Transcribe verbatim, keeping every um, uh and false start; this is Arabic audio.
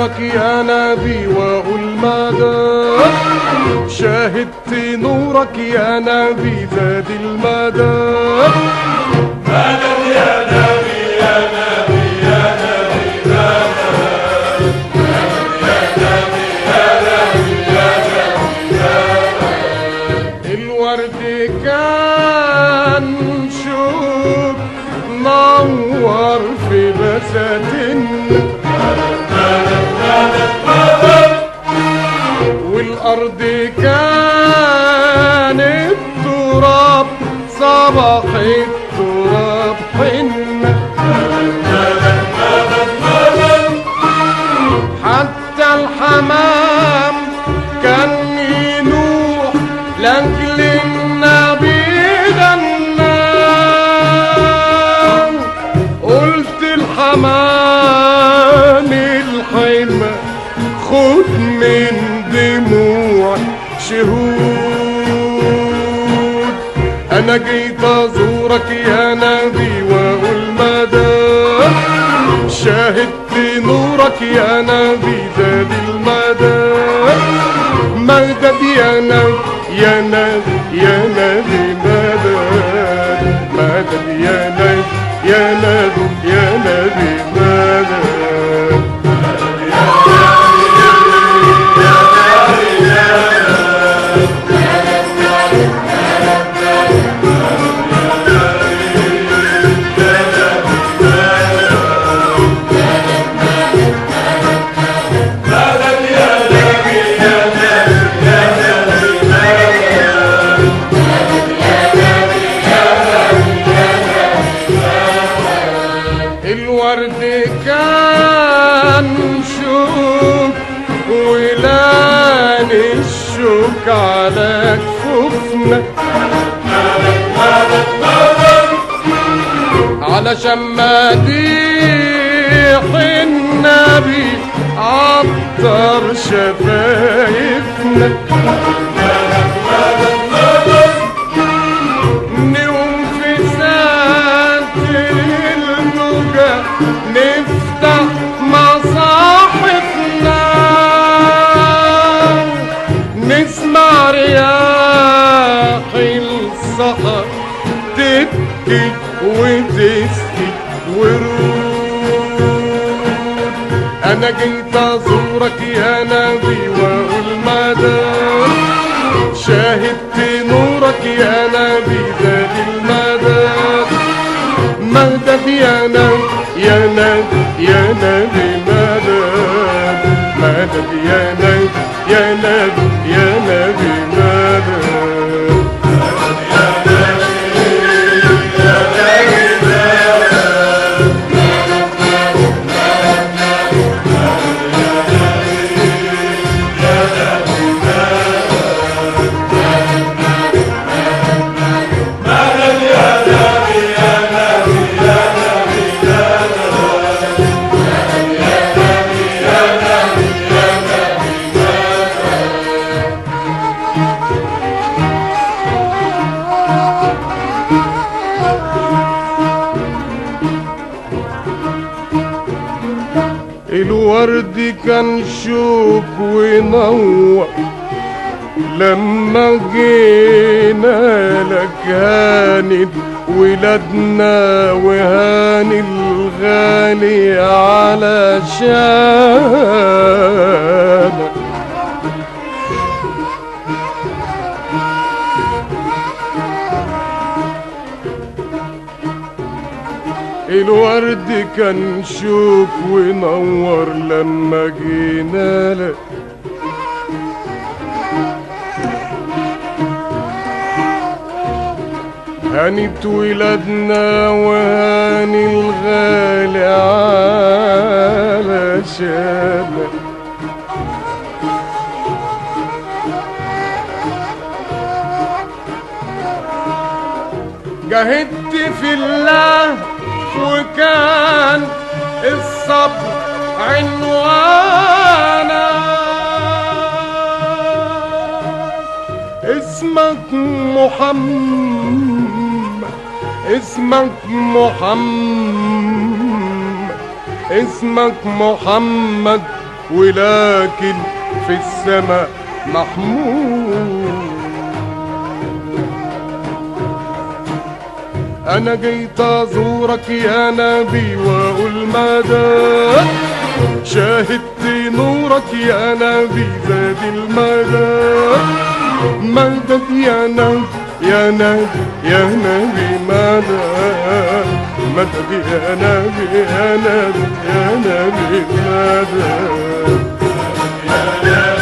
زورك يا نبي واقول مدد، شاهدت نورك يا نبي زاد المدد. مدد يا نبي يا نبي يا نبي مدد، مدد يا نبي يا نبي يا نبي مدد. الورد كان شوق نور في بساتنا، والأرض كانت تراب صباح التراب حنة، حتى الحمام كان ينوح لأجل النبي غنى. قلت الحمام الحلمة خد من دموع شهود، أنا جيت أزورك يا نبي وأقول مدد، شاهدت نورك يا نبي زاد المدد. مدد يا نبي يا نبي يا نبي مدد، مدد يا نبي يا نبي يا نبي مدد. الورد كان شوك ولان الشوك على كفوفنا، علشان مديح النبي عطر شفايفنا. نقوم في ساتر الموجة نفتح مصاحفنا، نسمع رياح الصحر تبكي وتسقي ورود. أنا جيت أزورك يا نبي وأقول مدد، شاهدت نورك يا نبي زاد المدد. مدد يا نبي يا نبي يا نبي مدد، مدد يا نبي يا نبي يا نبي مدد. الورد كان شوك ونور لما جينا لك، هانت ولادنا وهاني الغالي على شانك. الورد كان شوك ونور لما جينا لك، هانت ولادنا وهاني الغالي على شانك. جاهدت في الله وكان الصبر عنوانا، اسمك محمد اسمك محمد اسمك محمد ولكن في السماء محمود. انا جيت ازورك يا نبي واقول مدى، شاهدت نورك يا نبي زاد المدى. مدد يا نبي يا نبي يا نبي مدد، مدد يا نبي يا نبي يا نبي مدد.